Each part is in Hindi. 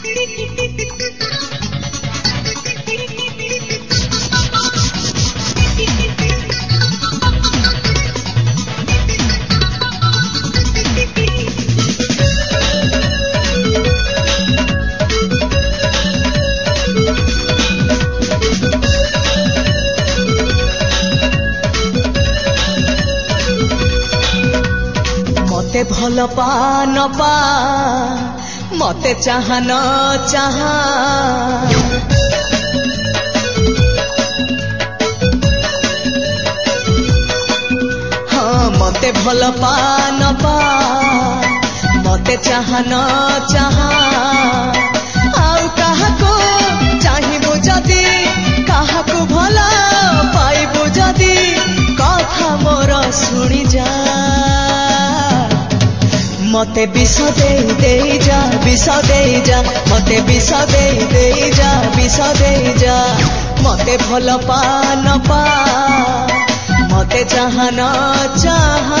मते भल पा न पा मते चाह न चाह हाँ मते भल पा न पा मते चाह न चाह आउ काहाको चाहिबु जदी काहाको भल पाइबु जदी कथा मोर सुनी जा मते विष दे जा विष दे जा मते विष दे जा विष दे जा मते भल पा न पा मते चाह न चाह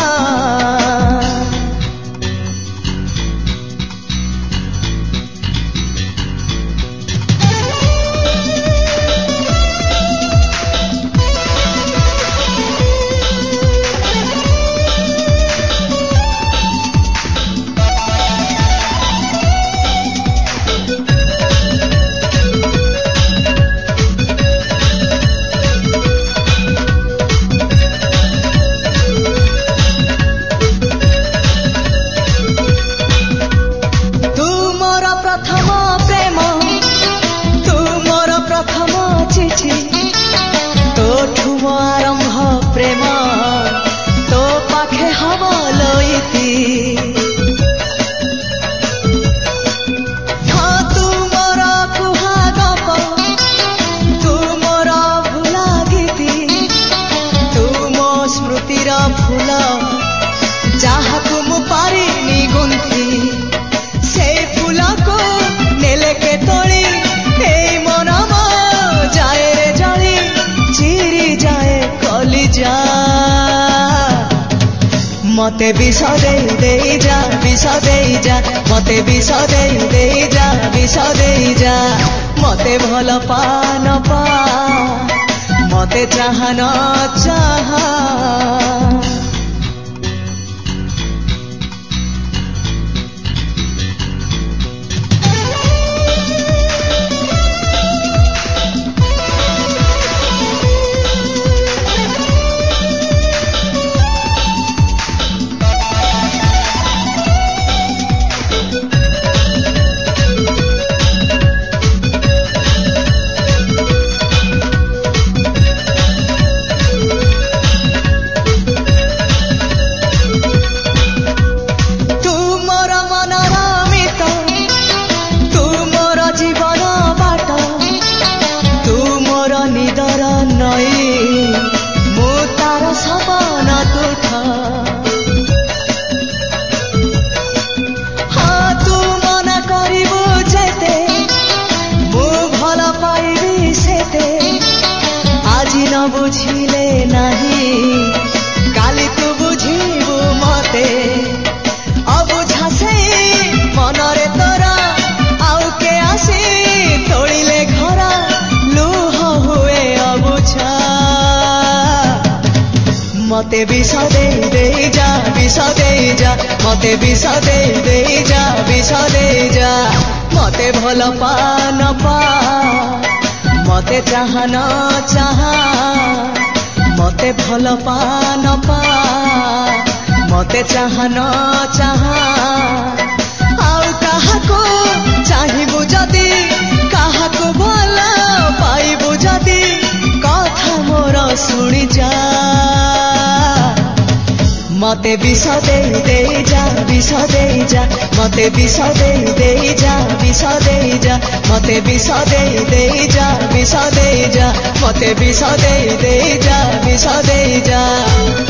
मते विष दे जा विष दे जा मते विष दे जा विष दे जा मते भल पा न पा मते चाह न चाह बुझिले नहीं काली तू बुझिबु मते अबुझा से मनरे तोरा आउ के आसी तोड़िले घर लुह हुए अबुझा मते विष दे जा विष दे जा मते विष दे जा विष दे जा मते भल पा न पा मते चाह न चाह मते भल पा न पा मते चाह न चाह आउ काहाको चाहिबु जदी काहाको भल पाइबु जदी कथा मोर सुनी जा मते विष दे जा विष दे जा मते विष दे जा विष दे जा मते विष दे जा विष दे जा मते विष दे जा विष दे जा।